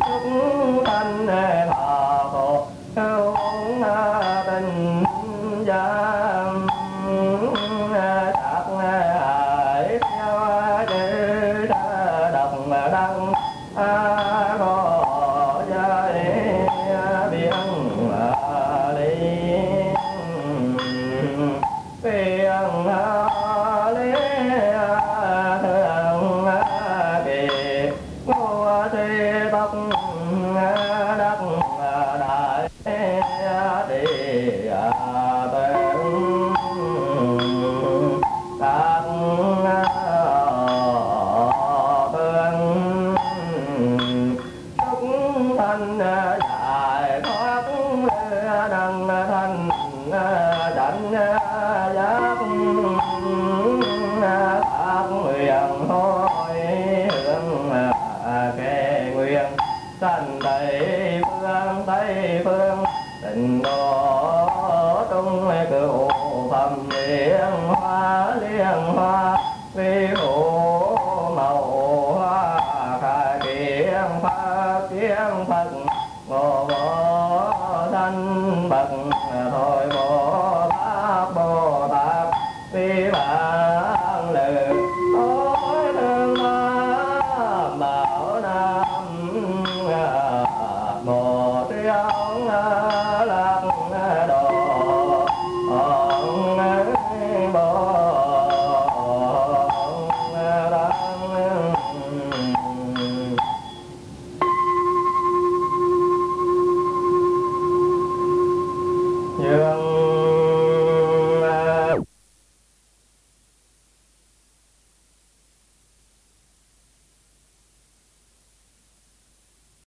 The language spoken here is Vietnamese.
chúc thanh thọ phù hữu tình giang sắc hải theo chữ độc đăng có giới biển lý phiền lý thường kỳ ngô thi tóc đất đại địa tượng các tương chúc thanh giải thoát đăng thanh chánh giác các nguyện hối hướng kề nguyện sanh Tây phương tịnh độ trung cửu phẩm liên hoa vi hữu màu hoa khai kiến pháp kiến phật ngộ